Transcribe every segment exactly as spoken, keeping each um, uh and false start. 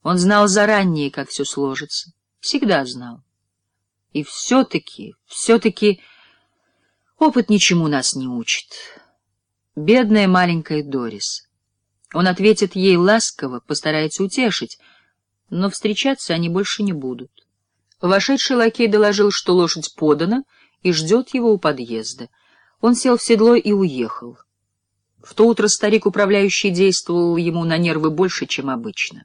Он знал заранее, как все сложится. Всегда знал. И все-таки, все-таки опыт ничему нас не учит. Бедная маленькая Дорис. Он ответит ей ласково, постарается утешить, но встречаться они больше не будут. Вошедший лакей доложил, что лошадь подана, и ждет его у подъезда. Он сел в седло и уехал. В то утро старик, управляющий, действовал ему на нервы больше, чем обычно.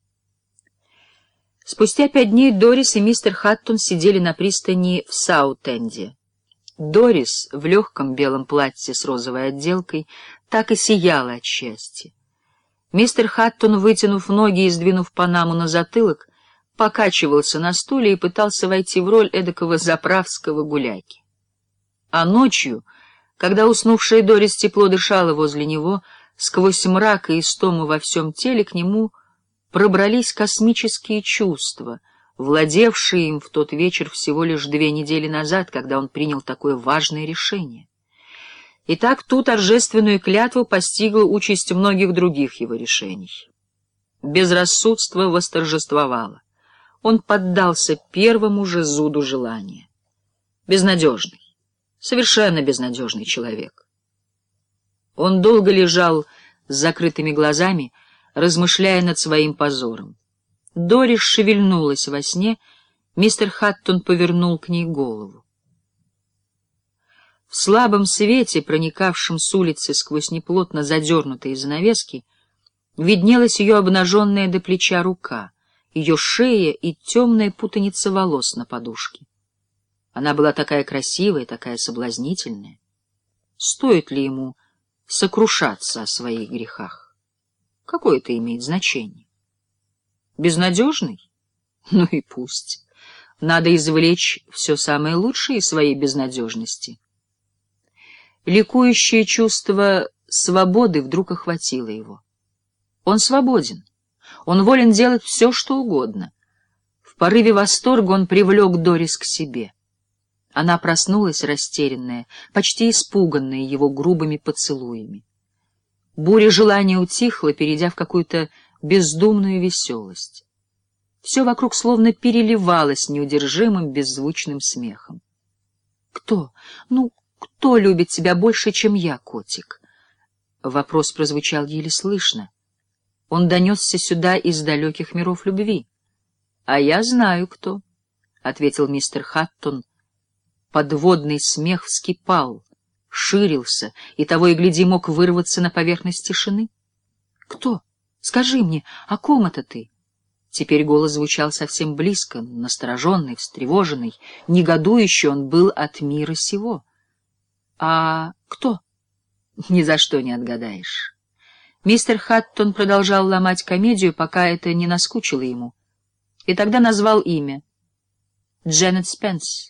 Спустя пять дней Дорис и мистер Хаттон сидели на пристани в Саут-Энде. Дорис в легком белом платье с розовой отделкой так и сияла от счастья. Мистер Хаттон, вытянув ноги и сдвинув панаму на затылок, покачивался на стуле и пытался войти в роль эдакого заправского гуляки. А ночью, когда уснувшая Дорис тепло дышала возле него, сквозь мрак и истому во всем теле к нему пробрались космические чувства, владевшие им в тот вечер всего лишь две недели назад, когда он принял такое важное решение. И так ту торжественную клятву постигла участь многих других его решений. Безрассудство восторжествовало. Он поддался первому же зуду желания. Безнадежный, совершенно безнадежный человек. Он долго лежал с закрытыми глазами, размышляя над своим позором. Дорис шевельнулась во сне, мистер Хаттон повернул к ней голову. В слабом свете, проникавшем с улицы сквозь неплотно задернутые занавески, виднелась ее обнаженная до плеча рука, ее шея и темная путаница волос на подушке. Она была такая красивая, такая соблазнительная. Стоит ли ему сокрушаться о своих грехах? Какое это имеет значение? Безнадежный? Ну и пусть. Надо извлечь все самое лучшее из своей безнадежности. Ликующее чувство свободы вдруг охватило его. Он свободен. Он волен делать все, что угодно. В порыве восторга он привлек Дорис к себе. Она проснулась растерянная, почти испуганная его грубыми поцелуями. Буря желания утихла, перейдя в какую-то бездумную веселость. Все вокруг словно переливалось неудержимым беззвучным смехом. «Кто? Ну, кто любит тебя больше, чем я, котик?» Вопрос прозвучал еле слышно. Он донесся сюда из далеких миров любви. «А я знаю, кто», — ответил мистер Хаттон. Подводный смех вскипал, ширился, и того и гляди мог вырваться на поверхность тишины. «Кто? Скажи мне, о ком это ты?» Теперь голос звучал совсем близко, настороженный, встревоженный, негодующий он был от мира сего. «А кто?» «Ни за что не отгадаешь». Мистер Хаттон продолжал ломать комедию, пока это не наскучило ему, и тогда назвал имя. Дженнет Спенс.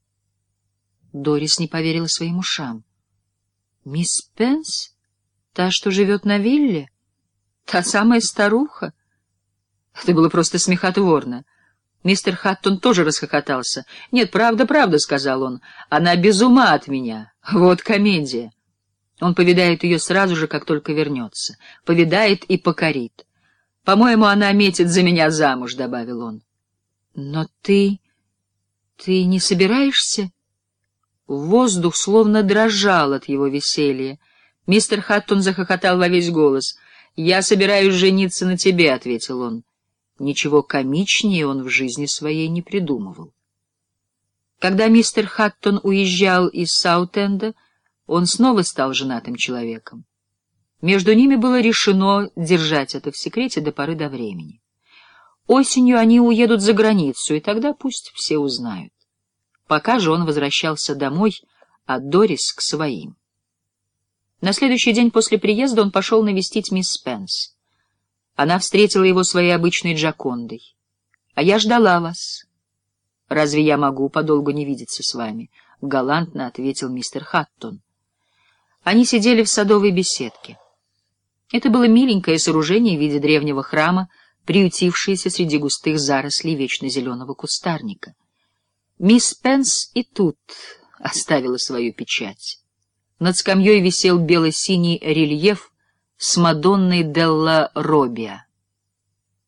Дорис не поверила своим ушам. «Мисс Спенс? Та, что живет на вилле? Та самая старуха?» Это было просто смехотворно. Мистер Хаттон тоже расхохотался. «Нет, правда, правда», — сказал он. «Она без ума от меня. Вот комедия. Он повидает ее сразу же, как только вернется. Повидает и покорит. По-моему, она метит за меня замуж», — добавил он. «Но ты... ты не собираешься?» Воздух словно дрожал от его веселья. Мистер Хаттон захохотал во весь голос. «Я собираюсь жениться на тебе», — ответил он. Ничего комичнее он в жизни своей не придумывал. Когда мистер Хаттон уезжал из Саут-Энда, он снова стал женатым человеком. Между ними было решено держать это в секрете до поры до времени. Осенью они уедут за границу, и тогда пусть все узнают. Пока же он возвращался домой, а Дорис — к своим. На следующий день после приезда он пошел навестить мисс Спенс. Она встретила его своей обычной Джокондой. «А я ждала вас». «Разве я могу подолгу не видеться с вами?» — галантно ответил мистер Хаттон. Они сидели в садовой беседке. Это было миленькое сооружение в виде древнего храма, приютившееся среди густых зарослей вечно зеленого кустарника. Мисс Спенс и тут оставила свою печать. Над скамьей висел бело-синий рельеф с Мадонной Делла Робиа.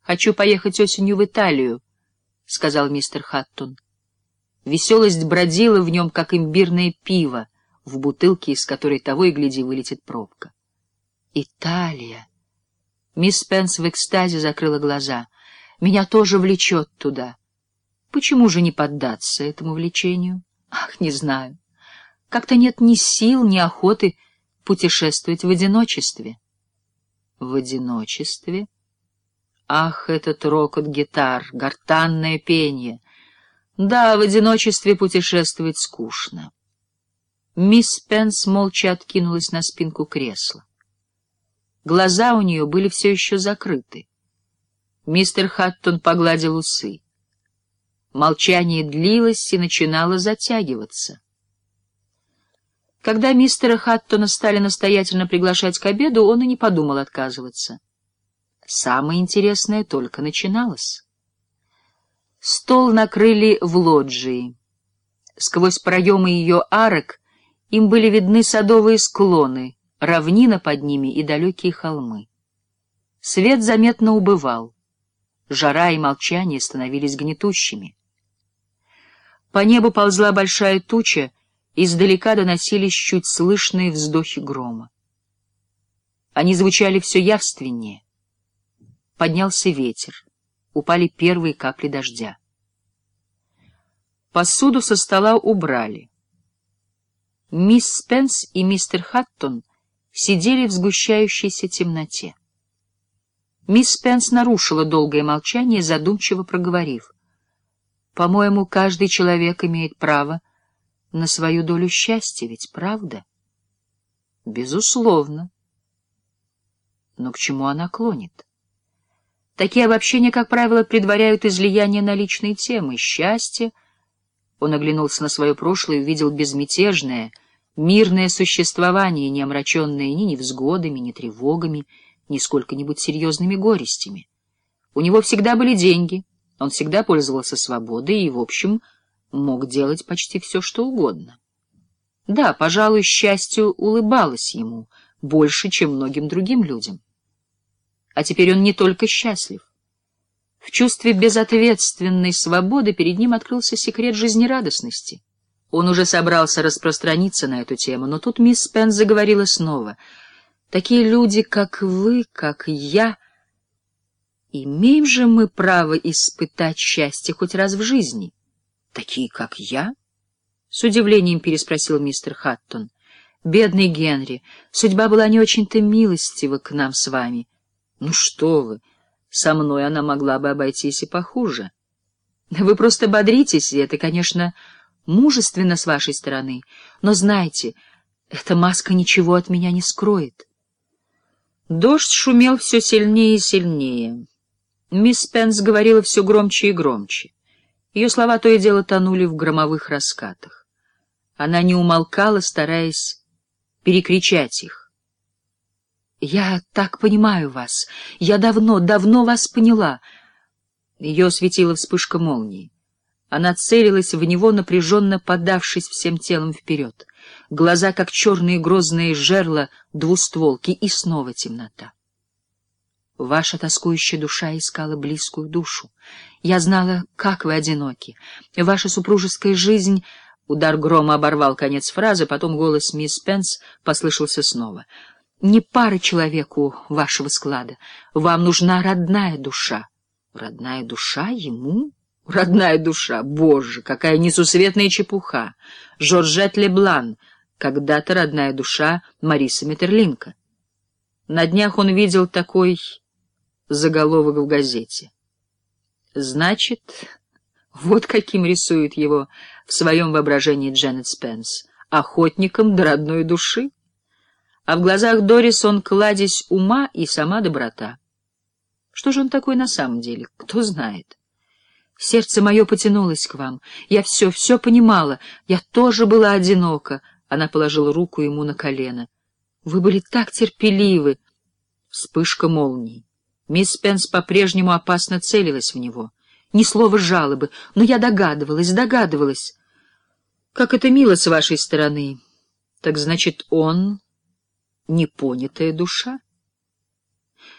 «Хочу поехать осенью в Италию», — сказал мистер Хаттон. Веселость бродила в нем, как имбирное пиво в бутылке, из которой того и гляди вылетит пробка. «Италия!» Мисс Спенс в экстазе закрыла глаза. «Меня тоже влечет туда. Почему же не поддаться этому влечению? Ах, не знаю. Как-то нет ни сил, ни охоты путешествовать в одиночестве». «В одиночестве? Ах, этот рокот гитар, гортанное пение! Да, в одиночестве путешествовать скучно». Мисс Спенс молча откинулась на спинку кресла. Глаза у нее были все еще закрыты. Мистер Хаттон погладил усы. Молчание длилось и начинало затягиваться. Когда мистера Хаттона стали настоятельно приглашать к обеду, он и не подумал отказываться. Самое интересное только начиналось. Стол накрыли в лоджии. Сквозь проемы ее арок им были видны садовые склоны, равнина под ними и далекие холмы. Свет заметно убывал. Жара и молчание становились гнетущими. По небу ползла большая туча, издалека доносились чуть слышные вздохи грома. Они звучали все явственнее. Поднялся ветер, упали первые капли дождя. Посуду со стола убрали. Мисс Спенс и мистер Хаттон сидели в сгущающейся темноте. Мисс Спенс нарушила долгое молчание, задумчиво проговорив: «По-моему, каждый человек имеет право на свою долю счастья, ведь правда?» «Безусловно. Но к чему она клонит?» Такие обобщения, как правило, предваряют излияние на личные темы. Счастье. Он оглянулся на свое прошлое и увидел безмятежное, мирное существование, не омраченное ни невзгодами, ни тревогами, ни сколько-нибудь серьезными горестями. У него всегда были деньги, он всегда пользовался свободой и, в общем, мог делать почти все, что угодно. Да, пожалуй, счастью улыбалось ему больше, чем многим другим людям. А теперь он не только счастлив. В чувстве безответственной свободы перед ним открылся секрет жизнерадостности. Он уже собрался распространиться на эту тему, но тут мисс Спенс заговорила снова. «Такие люди, как вы, как я, имеем же мы право испытать счастье хоть раз в жизни?» «Такие, как я?» — с удивлением переспросил мистер Хаттон. «Бедный Генри, судьба была не очень-то милостива к нам с вами». «Ну что вы, со мной она могла бы обойтись и похуже. Вы просто бодритесь, и это, конечно, мужественно с вашей стороны, но знайте, эта маска ничего от меня не скроет». Дождь шумел все сильнее и сильнее. Мисс Спенс говорила все громче и громче. Ее слова то и дело тонули в громовых раскатах. Она не умолкала, стараясь перекричать их. «Я так понимаю вас. Я давно, давно вас поняла». Ее осветила вспышка молнии. Она целилась в него, напряженно подавшись всем телом вперед. Глаза, как черные грозные жерла двустволки, и снова темнота. Ваша тоскующая душа искала близкую душу. Я знала, как вы одиноки. Ваша супружеская жизнь... Удар грома оборвал конец фразы, потом голос мисс Спенс послышался снова. Не пара человеку вашего склада. Вам нужна родная душа. Родная душа ему? Родная душа. Боже, какая несусветная чепуха. Жоржет Леблан, когда-то родная душа Мариса Метерлинка. На днях он видел такой заголовок в газете. Значит, вот каким рисует его в своем воображении Дженнет Спенс. Охотником до родной души. А в глазах Дорис он кладезь ума и сама доброта. Что же он такой на самом деле? Кто знает? Сердце мое потянулось к вам. Я все, все понимала. Я тоже была одинока. Она положила руку ему на колено. Вы были так терпеливы. Вспышка молнии. Мисс Спенс по-прежнему опасно целилась в него. Ни слова жалобы, но я догадывалась, догадывалась. Как это мило с вашей стороны. Так значит, он... непонятая душа?